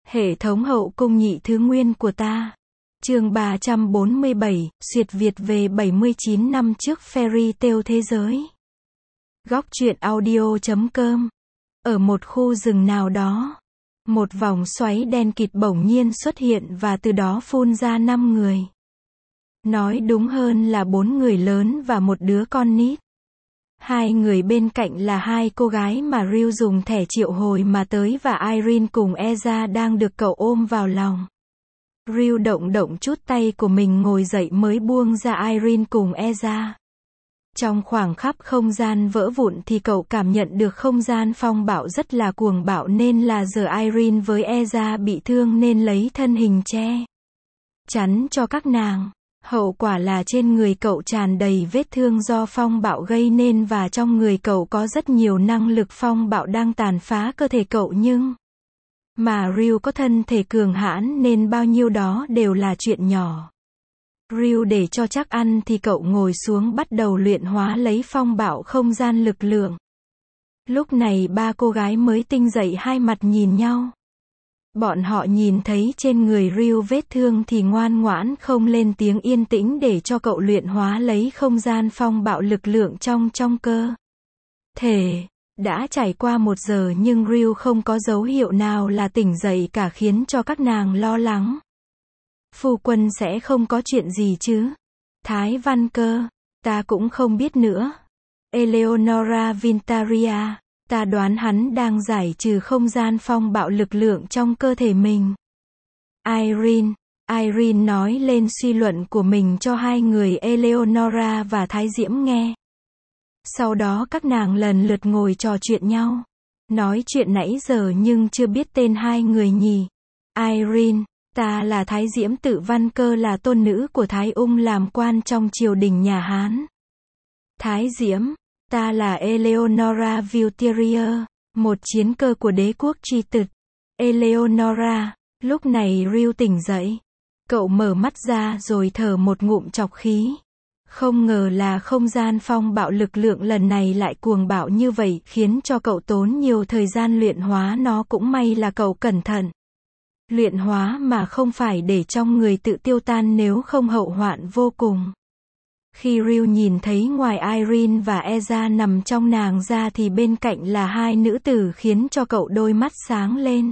Hệ thống hậu cung nhị thứ nguyên của ta. Chương 347, xuyệt Việt về 79 năm trước Fairy Tale thế giới. Góc truyện audio.com. Ở một khu rừng nào đó, một vòng xoáy đen kịt bỗng nhiên xuất hiện và từ đó phun ra 5 người. Nói đúng hơn là 4 người lớn và một đứa con nít. 2 người bên cạnh là 2 cô gái mà Ryu dùng thẻ triệu hồi mà tới và Irene cùng Eza đang được cậu ôm vào lòng. Ryu động động chút tay của mình ngồi dậy mới buông ra Irene cùng Eza. Trong khoảng khắc không gian vỡ vụn thì cậu cảm nhận được không gian phong bạo rất là cuồng bạo nên là giờ Irene với Eza bị thương nên lấy thân hình che chắn cho các nàng. Hậu quả là trên người cậu tràn đầy vết thương do phong bạo gây nên và trong người cậu có rất nhiều năng lực phong bạo đang tàn phá cơ thể cậu nhưng mà Ryu có thân thể cường hãn nên bao nhiêu đó đều là chuyện nhỏ. Ryu để cho chắc ăn thì cậu ngồi xuống bắt đầu luyện hóa lấy phong bạo không gian lực lượng. Lúc này 3 cô gái mới tinh dậy hai mặt nhìn nhau. Bọn họ nhìn thấy trên người Ryu vết thương thì ngoan ngoãn không lên tiếng yên tĩnh để cho cậu luyện hóa lấy không gian phong bạo lực lượng trong cơ thể. Đã trải qua 1 giờ nhưng Ryu không có dấu hiệu nào là tỉnh dậy cả khiến cho các nàng lo lắng. Phu quân sẽ không có chuyện gì chứ? Thái Văn Cơ, ta cũng không biết nữa. Eleonora Vintaria, ta đoán hắn đang giải trừ không gian phong bạo lực lượng trong cơ thể mình. Irene nói lên suy luận của mình cho 2 người Eleonora và Thái Diễm nghe. Sau đó các nàng lần lượt ngồi trò chuyện nhau. Nói chuyện nãy giờ nhưng chưa biết tên 2 người nhỉ. Irene, ta là Thái Diễm Tự Văn Cơ là tôn nữ của Thái Ung làm quan trong triều đình nhà Hán. Thái Diễm, ta là Eleonora Vilterier, một chiến cơ của đế quốc Tri Tực. Eleonora, lúc này Ryu tỉnh dậy. Cậu mở mắt ra rồi thở một ngụm trọc khí. Không ngờ là không gian phong bạo lực lượng lần này lại cuồng bạo như vậy khiến cho cậu tốn nhiều thời gian luyện hóa nó, cũng may là cậu cẩn thận. Luyện hóa mà không phải để trong người tự tiêu tan nếu không hậu hoạn vô cùng. Khi Ryu nhìn thấy ngoài Irene và Eza nằm trong nàng ra thì bên cạnh là 2 nữ tử khiến cho cậu đôi mắt sáng lên.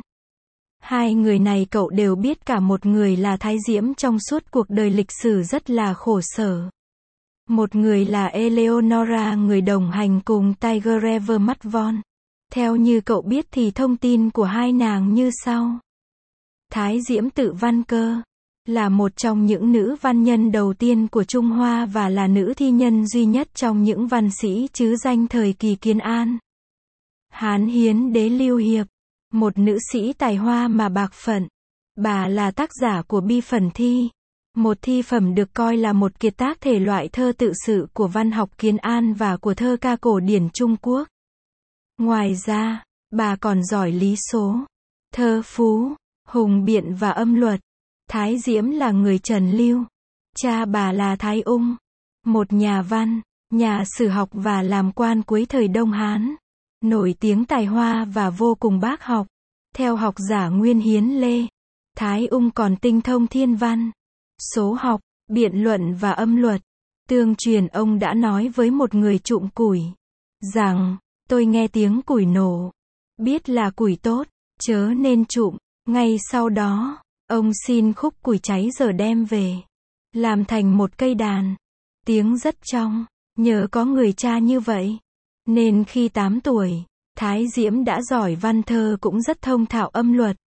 2 người này cậu đều biết, cả một người là Thái Diễm trong suốt cuộc đời lịch sử rất là khổ sở. Một người là Eleonora, người đồng hành cùng Tiger Rever Matvon. Theo như cậu biết thì thông tin của 2 nàng như sau. Thái Diễm Tự Văn Cơ là một trong những nữ văn nhân đầu tiên của Trung Hoa và là nữ thi nhân duy nhất trong những văn sĩ trứ danh thời kỳ Kiến An. Hán Hiến Đế Lưu Hiệp, một nữ sĩ tài hoa mà bạc phận. Bà là tác giả của Bi Phần Thi, một thi phẩm được coi là một kiệt tác thể loại thơ tự sự của văn học Kiến An và của thơ ca cổ điển Trung Quốc. Ngoài ra, bà còn giỏi lý số, thơ phú, hùng biện và âm luật. Thái Diễm là người Trần Lưu. Cha bà là Thái Ung, một nhà văn, nhà sử học và làm quan cuối thời Đông Hán. Nổi tiếng tài hoa và vô cùng bác học. Theo học giả Nguyên Hiến Lê, Thái Ung còn tinh thông thiên văn, số học, biện luận và âm luật. Tương truyền ông đã nói với một người trụm củi rằng, tôi nghe tiếng củi nổ, biết là củi tốt, chớ nên trụm. Ngay sau đó, ông xin khúc củi cháy giờ đem về, làm thành một cây đàn. Tiếng rất trong, nhờ có người cha như vậy, nên khi 8 tuổi, Thái Diễm đã giỏi văn thơ cũng rất thông thạo âm luật.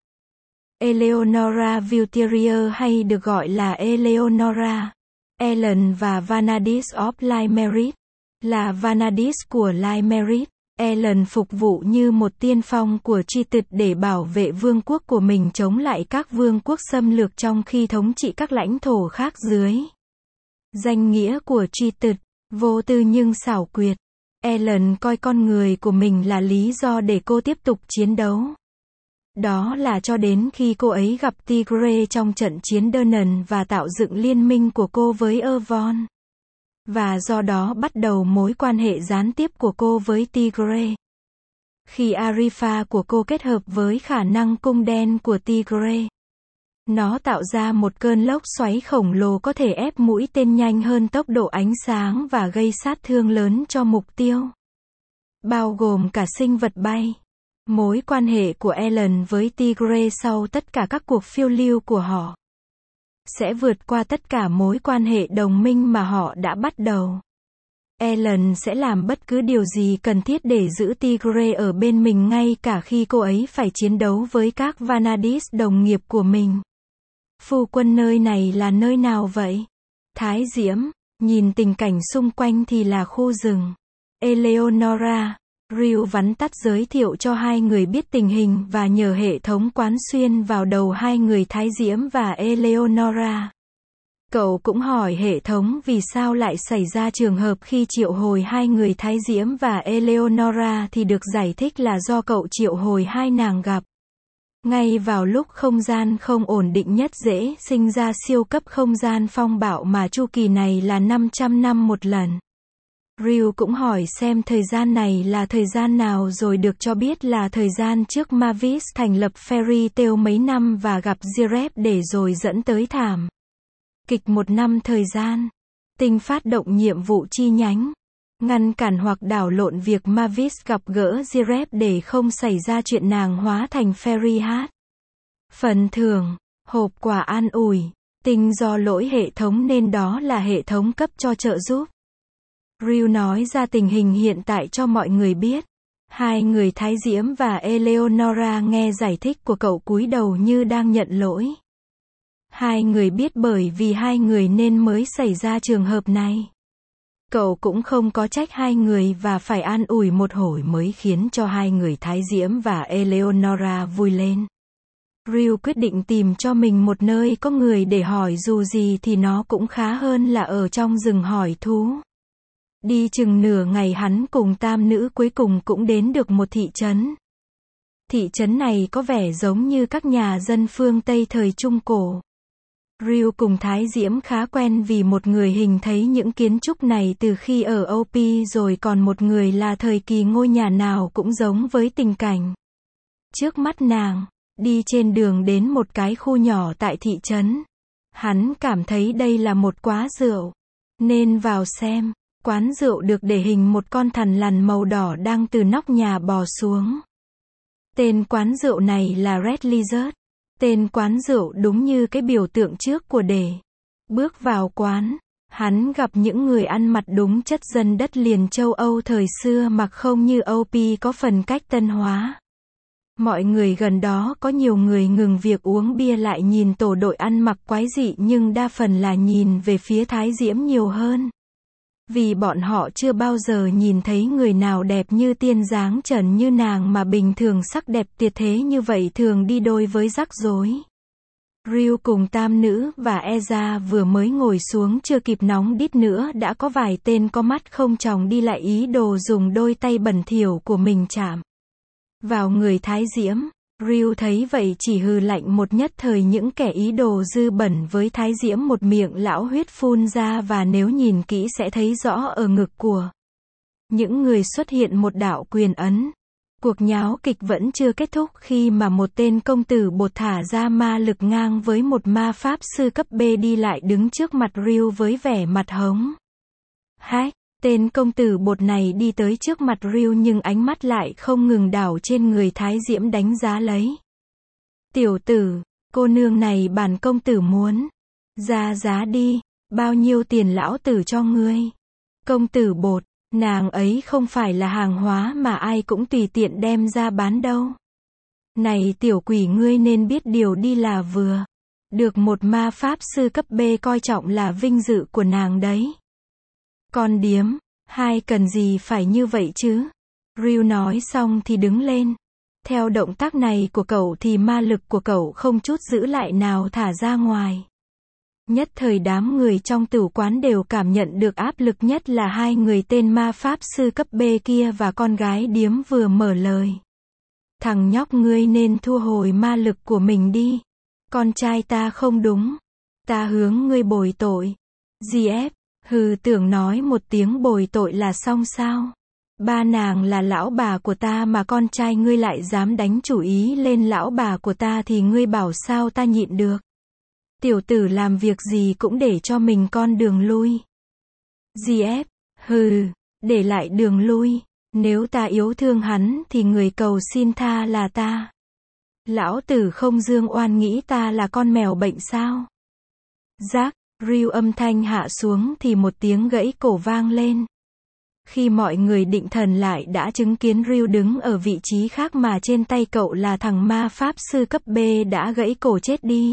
Eleonora Vilterier hay được gọi là Eleonora, Ellen và Vanadis of Limerick, là Vanadis của Limerick. Ellen phục vụ như một tiên phong của Tri Tực để bảo vệ vương quốc của mình chống lại các vương quốc xâm lược trong khi thống trị các lãnh thổ khác dưới danh nghĩa của Tri Tực. Vô tư nhưng xảo quyệt, Ellen coi con người của mình là lý do để cô tiếp tục chiến đấu. Đó là cho đến khi cô ấy gặp Tigre trong trận chiến Durnan và tạo dựng liên minh của cô với Ervon. Và do đó bắt đầu mối quan hệ gián tiếp của cô với Tigre. Khi Arifa của cô kết hợp với khả năng cung đen của Tigre, nó tạo ra một cơn lốc xoáy khổng lồ có thể ép mũi tên nhanh hơn tốc độ ánh sáng và gây sát thương lớn cho mục tiêu, bao gồm cả sinh vật bay. Mối quan hệ của Ellen với Tigre sau tất cả các cuộc phiêu lưu của họ sẽ vượt qua tất cả mối quan hệ đồng minh mà họ đã bắt đầu. Ellen sẽ làm bất cứ điều gì cần thiết để giữ Tigre ở bên mình ngay cả khi cô ấy phải chiến đấu với các Vanadis đồng nghiệp của mình. Phu quân, nơi này là nơi nào vậy? Thái Diễm, nhìn tình cảnh xung quanh thì là khu rừng. Eleonora, Ryu vắn tắt giới thiệu cho hai người biết tình hình và nhờ hệ thống quán xuyên vào đầu hai người Thái Diễm và Eleonora. Cậu cũng hỏi hệ thống vì sao lại xảy ra trường hợp khi triệu hồi hai người Thái Diễm và Eleonora thì được giải thích là do cậu triệu hồi hai nàng gặp ngay vào lúc không gian không ổn định nhất dễ sinh ra siêu cấp không gian phong bạo mà chu kỳ này là 500 năm một lần. Ryu cũng hỏi xem thời gian này là thời gian nào rồi được cho biết là thời gian trước Mavis thành lập Fairy Tail mấy năm và gặp Zirep để rồi dẫn tới thảm kịch 1 năm thời gian. Tinh phát động nhiệm vụ chi nhánh, ngăn cản hoặc đảo lộn việc Mavis gặp gỡ Zirep để không xảy ra chuyện nàng hóa thành Fairy Heart. Phần thưởng, hộp quà an ủi, Tinh do lỗi hệ thống nên đó là hệ thống cấp cho trợ giúp. Ryu nói ra tình hình hiện tại cho mọi người biết. Hai người Thái Diễm và Eleonora nghe giải thích của cậu cúi đầu như đang nhận lỗi. Hai người biết bởi vì hai người nên mới xảy ra trường hợp này. Cậu cũng không có trách hai người và phải an ủi một hồi mới khiến cho hai người Thái Diễm và Eleonora vui lên. Ryu quyết định tìm cho mình một nơi có người để hỏi, dù gì thì nó cũng khá hơn là ở trong rừng hỏi thú. Đi chừng nửa ngày hắn cùng tam nữ cuối cùng cũng đến được một thị trấn. Thị trấn này có vẻ giống như các nhà dân phương Tây thời Trung Cổ. Ryu cùng Thái Diễm khá quen vì một người hình thấy những kiến trúc này từ khi ở OP rồi còn một người là thời kỳ ngôi nhà nào cũng giống với tình cảnh trước mắt nàng. Đi trên đường đến một cái khu nhỏ tại thị trấn. Hắn cảm thấy đây là một quán rượu. Nên vào xem. Quán rượu được để hình một con thằn lằn màu đỏ đang từ nóc nhà bò xuống. Tên quán rượu này là Red Lizard. Tên quán rượu đúng như cái biểu tượng trước của đề. Bước vào quán, hắn gặp những người ăn mặc đúng chất dân đất liền châu Âu thời xưa mặc không như OP có phần cách tân hóa. Mọi người gần đó có nhiều người ngừng việc uống bia lại nhìn tổ đội ăn mặc quái dị nhưng đa phần là nhìn về phía Thái Diễm nhiều hơn. Vì bọn họ chưa bao giờ nhìn thấy người nào đẹp như tiên dáng trần như nàng mà bình thường sắc đẹp tuyệt thế như vậy thường đi đôi với rắc rối. Ryu cùng tam nữ và Eza vừa mới ngồi xuống chưa kịp nóng đít nữa đã có vài tên có mắt không tròng đi lại ý đồ dùng đôi tay bẩn thỉu của mình chạm vào người Thái Diễm. Ryu thấy vậy chỉ hừ lạnh một nhất thời những kẻ ý đồ dư bẩn với Thái Diễm một miệng lão huyết phun ra và nếu nhìn kỹ sẽ thấy rõ ở ngực của những người xuất hiện một đạo quyền ấn. Cuộc nháo kịch vẫn chưa kết thúc khi mà một tên công tử bột thả ra ma lực ngang với một ma pháp sư cấp B đi lại đứng trước mặt Ryu với vẻ mặt hống hách. Tên công tử bột này đi tới trước mặt Ryu nhưng ánh mắt lại không ngừng đảo trên người Thái Diễm đánh giá lấy. Tiểu tử, cô nương này bản công tử muốn. Ra giá đi, bao nhiêu tiền lão tử cho ngươi? Công tử bột, nàng ấy không phải là hàng hóa mà ai cũng tùy tiện đem ra bán đâu. Này tiểu quỷ, ngươi nên biết điều đi là vừa. Được một ma pháp sư cấp B coi trọng là vinh dự của nàng đấy. Con điếm, hai cần gì phải như vậy chứ? Ryu nói xong thì đứng lên. Theo động tác này của cậu thì ma lực của cậu không chút giữ lại nào thả ra ngoài. Nhất thời đám người trong tử quán đều cảm nhận được áp lực, nhất là hai người tên ma pháp sư cấp B kia và con gái điếm vừa mở lời. Thằng nhóc, ngươi nên thu hồi ma lực của mình đi. Con trai ta không đúng. Ta hướng ngươi bồi tội. GF. Hừ, tưởng nói một tiếng bồi tội là xong sao? Ba nàng là lão bà của ta mà con trai ngươi lại dám đánh chủ ý lên lão bà của ta thì ngươi bảo sao ta nhịn được. Tiểu tử làm việc gì cũng để cho mình con đường lui. GF, hừ, để lại đường lui. Nếu ta yếu thương hắn thì người cầu xin tha là ta. Lão tử không dương oan nghĩ ta là con mèo bệnh sao? Rác, Ryu âm thanh hạ xuống thì một tiếng gãy cổ vang lên. Khi mọi người định thần lại đã chứng kiến Ryu đứng ở vị trí khác mà trên tay cậu là thằng ma pháp sư cấp B đã gãy cổ chết đi.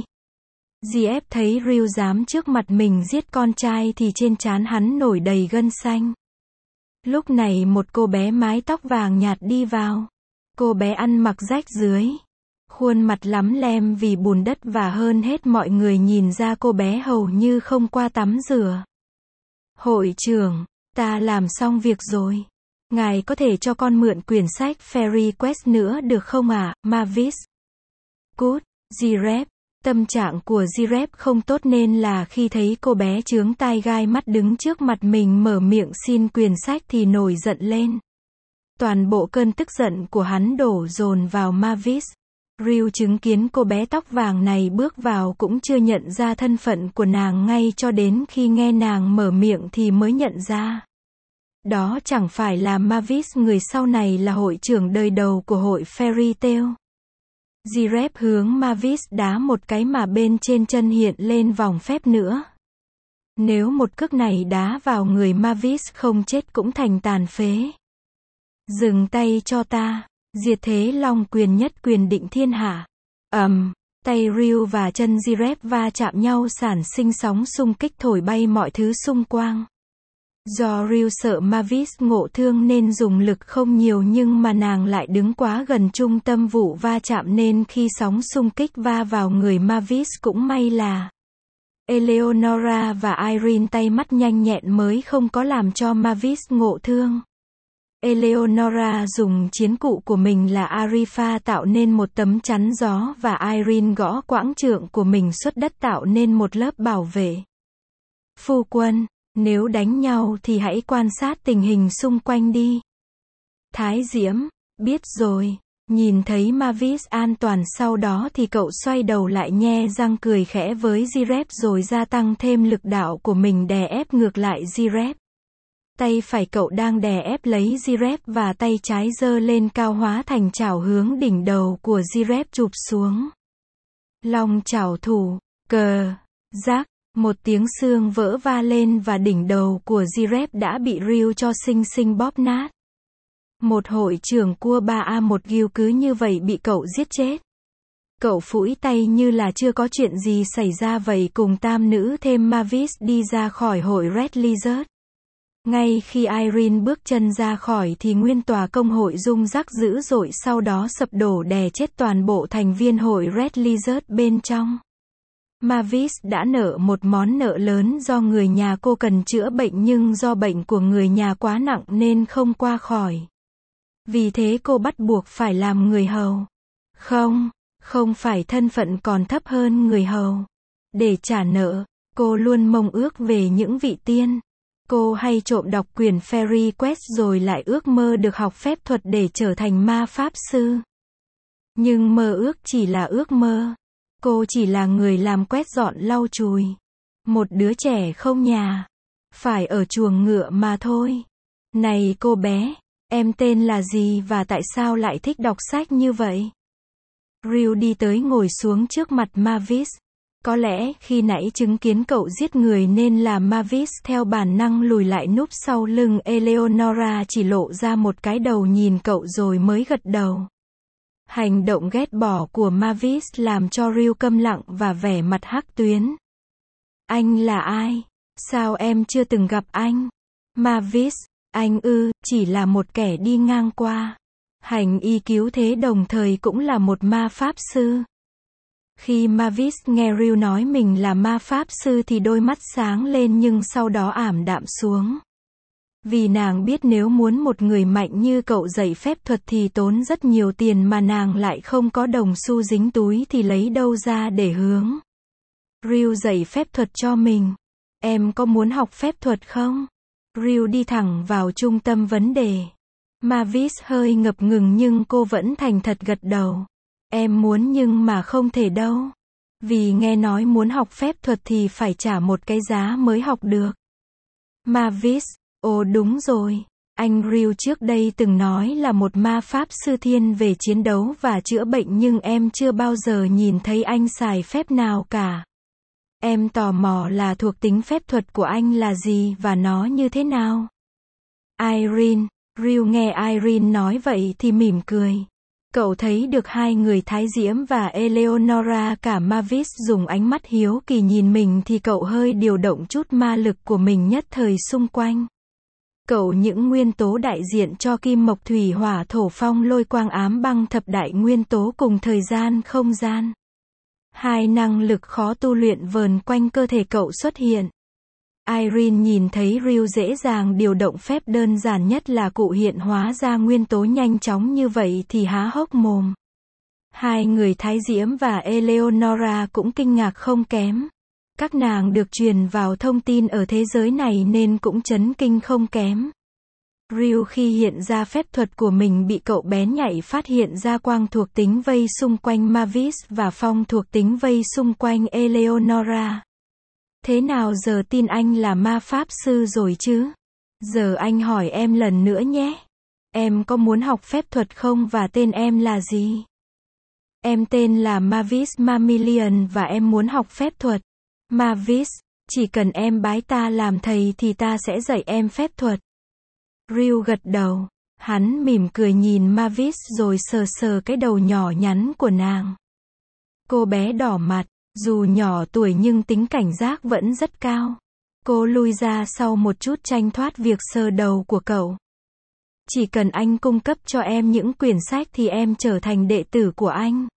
GF thấy Ryu dám trước mặt mình giết con trai thì trên trán hắn nổi đầy gân xanh. Lúc này một cô bé mái tóc vàng nhạt đi vào. Cô bé ăn mặc rách rưới. Khuôn mặt lắm lem vì bùn đất và hơn hết mọi người nhìn ra cô bé hầu như không qua tắm rửa. Hội trưởng, ta làm xong việc rồi. Ngài có thể cho con mượn quyển sách Fairy Quest nữa được không ạ, Mavis? Cút, Girep. Tâm trạng của Girep không tốt nên là khi thấy cô bé chướng tai gai mắt đứng trước mặt mình mở miệng xin quyển sách thì nổi giận lên. Toàn bộ cơn tức giận của hắn đổ dồn vào Mavis. Ryu chứng kiến cô bé tóc vàng này bước vào cũng chưa nhận ra thân phận của nàng ngay cho đến khi nghe nàng mở miệng thì mới nhận ra. Đó chẳng phải là Mavis người sau này là hội trưởng đời đầu của hội Fairy Tail. Girep hướng Mavis đá một cái mà bên trên chân hiện lên vòng phép nữa. Nếu một cước này đá vào người Mavis không chết cũng thành tàn phế. Dừng tay cho ta. Diệt thế long quyền nhất quyền định thiên hạ. Tay Ryu và chân Girep va chạm nhau sản sinh sóng xung kích thổi bay mọi thứ xung quanh. Do Ryu sợ Mavis ngộ thương nên dùng lực không nhiều nhưng mà nàng lại đứng quá gần trung tâm vụ va chạm nên khi sóng xung kích va vào người Mavis cũng may là Eleonora và Irene tay mắt nhanh nhẹn mới không có làm cho Mavis ngộ thương. Eleonora dùng chiến cụ của mình là Arifa tạo nên một tấm chắn gió và Irene gõ quãng trượng của mình xuất đất tạo nên một lớp bảo vệ. Phu quân, nếu đánh nhau thì hãy quan sát tình hình xung quanh đi. Thái Diễm, biết rồi. Nhìn thấy Mavis an toàn sau đó thì cậu xoay đầu lại nhe răng cười khẽ với Girep rồi gia tăng thêm lực đạo của mình đè ép ngược lại Girep. Tay phải cậu đang đè ép lấy Girep và tay trái giơ lên cao hóa thành chảo hướng đỉnh đầu của Girep chụp xuống. Long chảo thủ, cờ, rác, một tiếng xương vỡ va lên và đỉnh đầu của Girep đã bị Ryu cho xinh xinh bóp nát. Một hội trưởng cua 3A1 Gil cứ như vậy bị cậu giết chết. Cậu phủi tay như là chưa có chuyện gì xảy ra vậy cùng tam nữ thêm Mavis đi ra khỏi hội Red Lizard. Ngay khi Irene bước chân ra khỏi thì nguyên tòa công hội rung rắc dữ dội sau đó sập đổ đè chết toàn bộ thành viên hội Red Lizard bên trong. Mavis đã nợ một món nợ lớn do người nhà cô cần chữa bệnh nhưng do bệnh của người nhà quá nặng nên không qua khỏi. Vì thế cô bắt buộc phải làm người hầu. Không phải thân phận còn thấp hơn người hầu. Để trả nợ, cô luôn mong ước về những vị tiên. Cô hay trộm đọc quyển Fairy Quest rồi lại ước mơ được học phép thuật để trở thành ma pháp sư. Nhưng mơ ước chỉ là ước mơ. Cô chỉ là người làm quét dọn lau chùi. Một đứa trẻ không nhà. Phải ở chuồng ngựa mà thôi. Này cô bé, em tên là gì và tại sao lại thích đọc sách như vậy? Ryu đi tới ngồi xuống trước mặt Mavis. Có lẽ khi nãy chứng kiến cậu giết người nên là Mavis theo bản năng lùi lại núp sau lưng Eleonora chỉ lộ ra một cái đầu nhìn cậu rồi mới gật đầu. Hành động ghét bỏ của Mavis làm cho Ryu câm lặng và vẻ mặt hắc tuyến. Anh là ai? Sao em chưa từng gặp anh? Mavis, anh chỉ là một kẻ đi ngang qua. Hành y cứu thế đồng thời cũng là một ma pháp sư. Khi Mavis nghe Ryu nói mình là ma pháp sư thì đôi mắt sáng lên nhưng sau đó ảm đạm xuống. Vì nàng biết nếu muốn một người mạnh như cậu dạy phép thuật thì tốn rất nhiều tiền mà nàng lại không có đồng xu dính túi thì lấy đâu ra để hướng. Ryu dạy phép thuật cho mình. Em có muốn học phép thuật không? Ryu đi thẳng vào trung tâm vấn đề. Mavis hơi ngập ngừng nhưng cô vẫn thành thật gật đầu. Em muốn nhưng mà không thể đâu. Vì nghe nói muốn học phép thuật thì phải trả một cái giá mới học được. Mavis, ồ đúng rồi. Anh Real trước đây từng nói là một ma pháp sư thiên về chiến đấu và chữa bệnh nhưng em chưa bao giờ nhìn thấy anh xài phép nào cả. Em tò mò là thuộc tính phép thuật của anh là gì và nó như thế nào. Irene, Real nghe Irene nói vậy thì mỉm cười. Cậu thấy được hai người Thái Diễm và Eleonora cả Mavis dùng ánh mắt hiếu kỳ nhìn mình thì cậu hơi điều động chút ma lực của mình nhất thời xung quanh. Cậu những nguyên tố đại diện cho kim mộc thủy hỏa thổ phong lôi quang ám băng thập đại nguyên tố cùng thời gian không gian. Hai năng lực khó tu luyện vờn quanh cơ thể cậu xuất hiện. Irene nhìn thấy Real dễ dàng điều động phép đơn giản nhất là cụ hiện hóa ra nguyên tố nhanh chóng như vậy thì há hốc mồm. Hai người Thái Diễm và Eleonora cũng kinh ngạc không kém. Các nàng được truyền vào thông tin ở thế giới này nên cũng chấn kinh không kém. Real khi hiện ra phép thuật của mình bị cậu bén nhạy phát hiện ra quang thuộc tính vây xung quanh Mavis và phong thuộc tính vây xung quanh Eleonora. Thế nào giờ tin anh là ma pháp sư rồi chứ? Giờ anh hỏi em lần nữa nhé. Em có muốn học phép thuật không và tên em là gì? Em tên là Mavis Mamillion và em muốn học phép thuật. Mavis, chỉ cần em bái ta làm thầy thì ta sẽ dạy em phép thuật. Real gật đầu. Hắn mỉm cười nhìn Mavis rồi sờ sờ cái đầu nhỏ nhắn của nàng. Cô bé đỏ mặt. Dù nhỏ tuổi nhưng tính cảnh giác vẫn rất cao. Cô lui ra sau một chút tranh thoát việc sờ đầu của cậu. Chỉ cần anh cung cấp cho em những quyển sách thì em trở thành đệ tử của anh.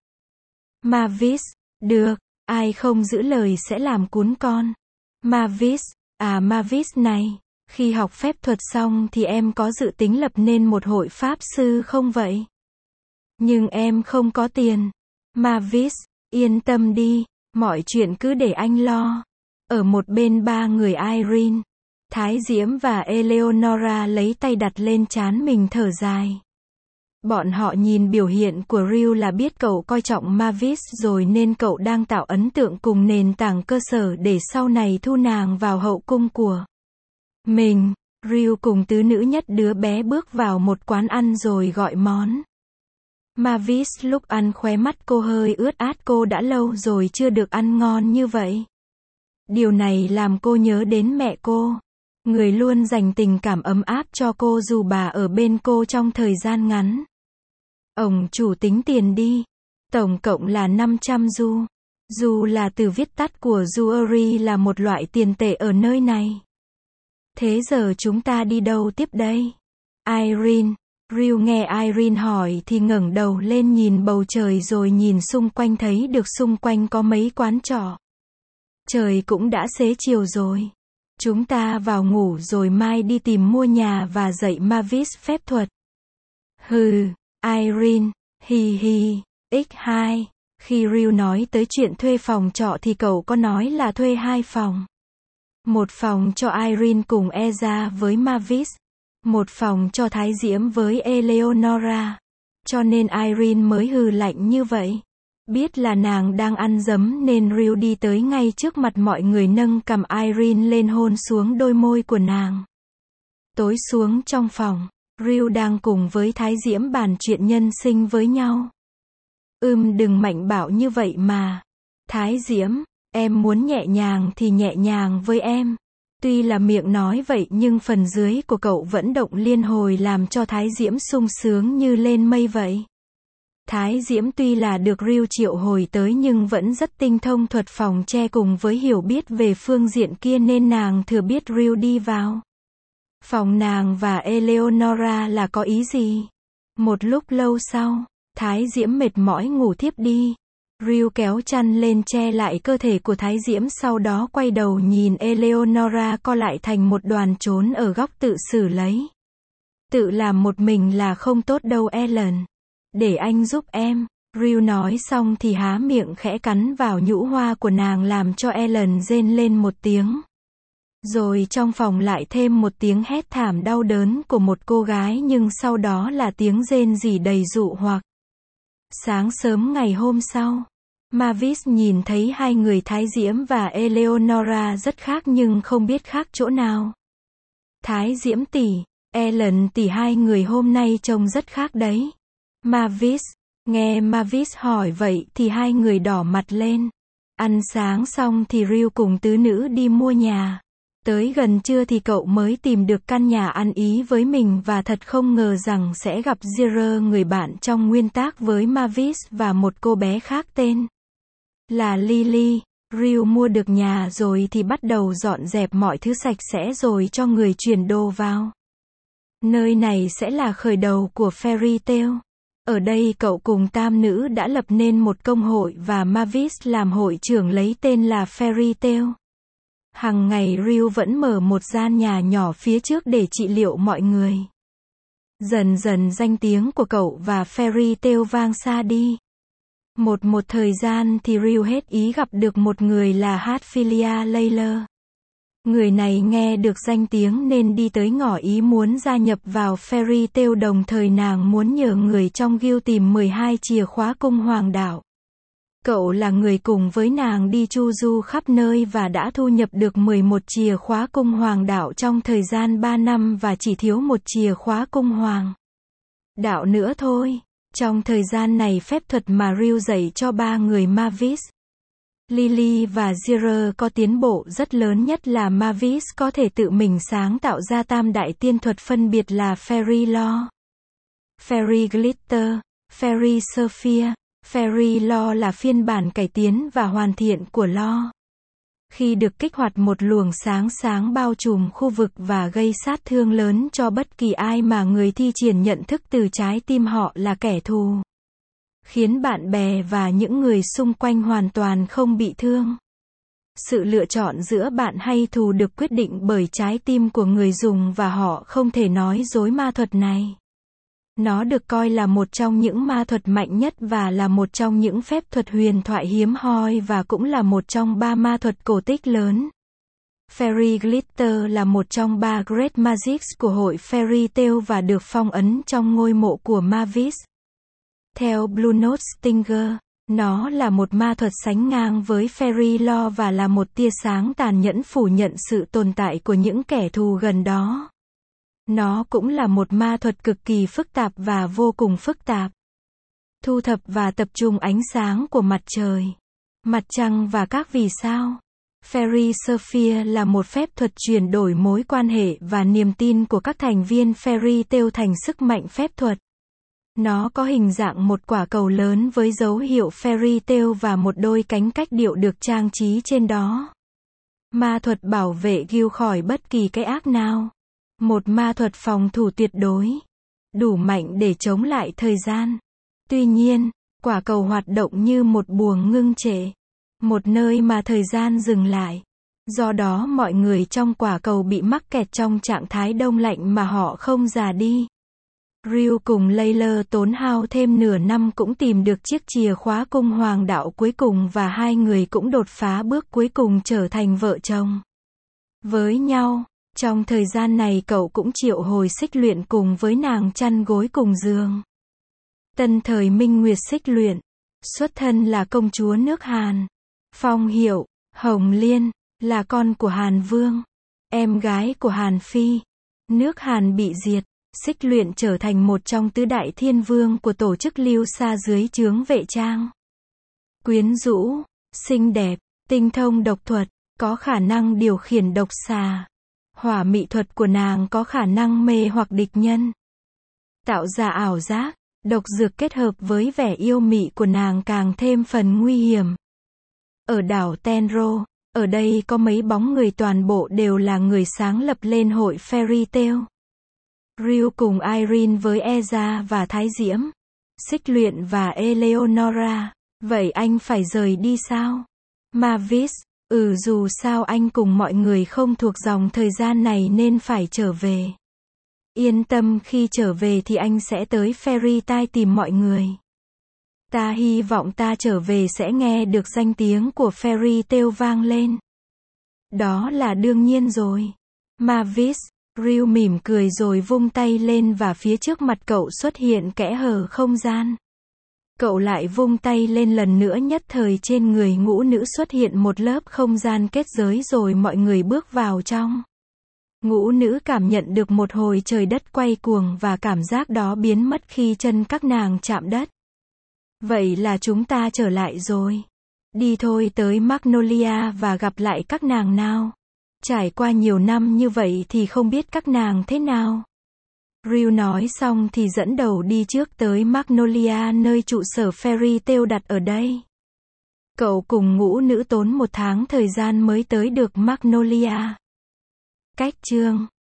Mavis, được, ai không giữ lời sẽ làm cún con. Mavis, Mavis này, khi học phép thuật xong thì em có dự tính lập nên một hội pháp sư không vậy? Nhưng em không có tiền. Mavis, yên tâm đi. Mọi chuyện cứ để anh lo. Ở một bên ba người Irene, Thái Diễm và Eleonora lấy tay đặt lên trán mình thở dài. Bọn họ nhìn biểu hiện của Real là biết cậu coi trọng Mavis rồi nên cậu đang tạo ấn tượng cùng nền tảng cơ sở để sau này thu nàng vào hậu cung của mình. Real cùng tứ nữ nhất đứa bé bước vào một quán ăn rồi gọi món. Mavis lúc ăn khóe mắt cô hơi ướt át, cô đã lâu rồi chưa được ăn ngon như vậy. Điều này làm cô nhớ đến mẹ cô. Người luôn dành tình cảm ấm áp cho cô dù bà ở bên cô trong thời gian ngắn. Ông chủ tính tiền đi. Tổng cộng là 500 xu. Xu là từ viết tắt của jewelry là một loại tiền tệ ở nơi này. Thế giờ chúng ta đi đâu tiếp đây? Irene. Real nghe Irene hỏi thì ngẩng đầu lên nhìn bầu trời rồi nhìn xung quanh thấy được xung quanh có mấy quán trọ. Trời cũng đã xế chiều rồi. Chúng ta vào ngủ rồi mai đi tìm mua nhà và dạy Mavis phép thuật. Hừ, Irene, hi hi, x2. Khi Real nói tới chuyện thuê phòng trọ thì cậu có nói là thuê 2 phòng. Một phòng cho Irene cùng Eza với Mavis. Một phòng cho Thái Diễm với Eleonora. Cho nên Irene mới hừ lạnh như vậy. Biết là nàng đang ăn dấm nên Real đi tới ngay trước mặt mọi người nâng cằm Irene lên hôn xuống đôi môi của nàng. Tối xuống trong phòng, Real đang cùng với Thái Diễm bàn chuyện nhân sinh với nhau. Đừng mạnh bạo như vậy mà. Thái Diễm, em muốn nhẹ nhàng thì nhẹ nhàng với em. Tuy là miệng nói vậy nhưng phần dưới của cậu vẫn động liên hồi làm cho Thái Diễm sung sướng như lên mây vậy. Thái Diễm tuy là được Real triệu hồi tới nhưng vẫn rất tinh thông thuật phòng che cùng với hiểu biết về phương diện kia nên nàng thừa biết Real đi vào phòng nàng và Eleonora là có ý gì. Một lúc lâu sau, Thái Diễm mệt mỏi ngủ thiếp đi. Real kéo chăn lên che lại cơ thể của Thái Diễm sau đó quay đầu nhìn Eleonora co lại thành một đoàn trốn ở góc tự xử lấy. Tự làm một mình là không tốt đâu Ellen. Để anh giúp em. Real nói xong thì há miệng khẽ cắn vào nhũ hoa của nàng làm cho Ellen rên lên một tiếng. Rồi trong phòng lại thêm một tiếng hét thảm đau đớn của một cô gái, nhưng sau đó là tiếng rên rỉ đầy dụ hoặc. Sáng sớm ngày hôm sau, Mavis nhìn thấy hai người Thái Diễm và Eleonora rất khác nhưng không biết khác chỗ nào. Thái Diễm tỷ, Ellen tỷ, hai người hôm nay trông rất khác đấy. Mavis, nghe Mavis hỏi vậy thì hai người đỏ mặt lên. Ăn sáng xong thì Rue cùng tứ nữ đi mua nhà. Tới gần trưa thì cậu mới tìm được căn nhà ăn ý với mình và thật không ngờ rằng sẽ gặp Zero, người bạn trong nguyên tác với Mavis và một cô bé khác tên là Lily. Rue mua được nhà rồi thì bắt đầu dọn dẹp mọi thứ sạch sẽ rồi cho người chuyển đồ vào. Nơi này sẽ là khởi đầu của Fairy Tale. Ở đây cậu cùng tam nữ đã lập nên một công hội và Mavis làm hội trưởng lấy tên là Fairy Tale. Hằng ngày Rue vẫn mở một gian nhà nhỏ phía trước để trị liệu mọi người. Dần dần danh tiếng của cậu và Fairy Tale vang xa đi. Một thời gian thì Rue hết ý gặp được một người là Hatfilia Layler. Người này nghe được danh tiếng nên đi tới ngỏ ý muốn gia nhập vào Fairy Tale, đồng thời nàng muốn nhờ người trong guild tìm 12 chìa khóa cung hoàng đạo. Cậu là người cùng với nàng đi chu du khắp nơi và đã thu nhập được 11 chìa khóa cung hoàng đạo trong thời gian 3 năm và chỉ thiếu một chìa khóa cung hoàng đạo nữa thôi. Trong thời gian này phép thuật mà Rue dạy cho ba người Mavis, Lily và Zero có tiến bộ rất lớn, nhất là Mavis có thể tự mình sáng tạo ra tam đại tiên thuật phân biệt là Fairy Law, Fairy Glitter, Fairy Sapphire. Fairy Law là phiên bản cải tiến và hoàn thiện của Law. Khi được kích hoạt, một luồng sáng bao trùm khu vực và gây sát thương lớn cho bất kỳ ai mà người thi triển nhận thức từ trái tim họ là kẻ thù, khiến bạn bè và những người xung quanh hoàn toàn không bị thương. Sự lựa chọn giữa bạn hay thù được quyết định bởi trái tim của người dùng và họ không thể nói dối ma thuật này. Nó được coi là một trong những ma thuật mạnh nhất và là một trong những phép thuật huyền thoại hiếm hoi và cũng là một trong 3 ma thuật cổ tích lớn. Fairy Glitter là một trong 3 Great Magics của hội Fairy Tale và được phong ấn trong ngôi mộ của Mavis. Theo Blue Note Stinger, nó là một ma thuật sánh ngang với Fairy Law và là một tia sáng tàn nhẫn phủ nhận sự tồn tại của những kẻ thù gần đó. Nó cũng là một ma thuật cực kỳ phức tạp và vô cùng phức tạp. Thu thập và tập trung ánh sáng của mặt trời, mặt trăng và các vì sao. Fairy Sapphire là một phép thuật chuyển đổi mối quan hệ và niềm tin của các thành viên Fairy Tale thành sức mạnh phép thuật. Nó có hình dạng một quả cầu lớn với dấu hiệu Fairy Tale và một đôi cánh cách điệu được trang trí trên đó. Ma thuật bảo vệ guild khỏi bất kỳ cái ác nào. Một ma thuật phòng thủ tuyệt đối, đủ mạnh để chống lại thời gian. Tuy nhiên, quả cầu hoạt động như một buồng ngưng trệ, một nơi mà thời gian dừng lại. Do đó mọi người trong quả cầu bị mắc kẹt trong trạng thái đông lạnh mà họ không già đi. Rue cùng Layler tốn hao thêm nửa năm cũng tìm được chiếc chìa khóa cung hoàng đạo cuối cùng và hai người cũng đột phá bước cuối cùng trở thành vợ chồng với nhau. Trong thời gian này cậu cũng triệu hồi xích luyện cùng với nàng chăn gối cùng giường. Tân thời Minh Nguyệt xích luyện, xuất thân là công chúa nước Hàn. Phong hiệu, Hồng Liên, là con của Hàn Vương, em gái của Hàn Phi. Nước Hàn bị diệt, xích luyện trở thành một trong tứ đại thiên vương của tổ chức Lưu Sa dưới trướng Vệ Trang. Quyến rũ, xinh đẹp, tinh thông độc thuật, có khả năng điều khiển độc xà. Hỏa mị thuật của nàng có khả năng mê hoặc địch nhân, tạo ra ảo giác. Độc dược kết hợp với vẻ yêu mị của nàng càng thêm phần nguy hiểm. Ở đảo Tenro, ở đây có mấy bóng người toàn bộ đều là người sáng lập lên hội Fairy Tale. Rue cùng Irene với Eza và Thái Diễm, xích luyện và Eleonora. Vậy anh phải rời đi sao? Mavis, dù sao anh cùng mọi người không thuộc dòng thời gian này nên phải trở về. Yên tâm, khi trở về thì anh sẽ tới Fairy Tale tìm mọi người. Ta hy vọng ta trở về sẽ nghe được danh tiếng của Fairy Tale vang lên. Đó là đương nhiên rồi. Mavis, Ryu mỉm cười rồi vung tay lên và phía trước mặt cậu xuất hiện kẽ hở không gian. Cậu lại vung tay lên lần nữa, nhất thời trên người ngũ nữ xuất hiện một lớp không gian kết giới rồi mọi người bước vào trong. Ngũ nữ cảm nhận được một hồi trời đất quay cuồng và cảm giác đó biến mất khi chân các nàng chạm đất. Vậy là chúng ta trở lại rồi. Đi thôi tới Magnolia và gặp lại các nàng nào. Trải qua nhiều năm như vậy thì không biết các nàng thế nào. Ryu nói xong thì dẫn đầu đi trước tới Magnolia, nơi trụ sở Fairy Tail đặt ở đây. Cậu cùng ngũ nữ tốn 1 tháng thời gian mới tới được Magnolia. Cách chương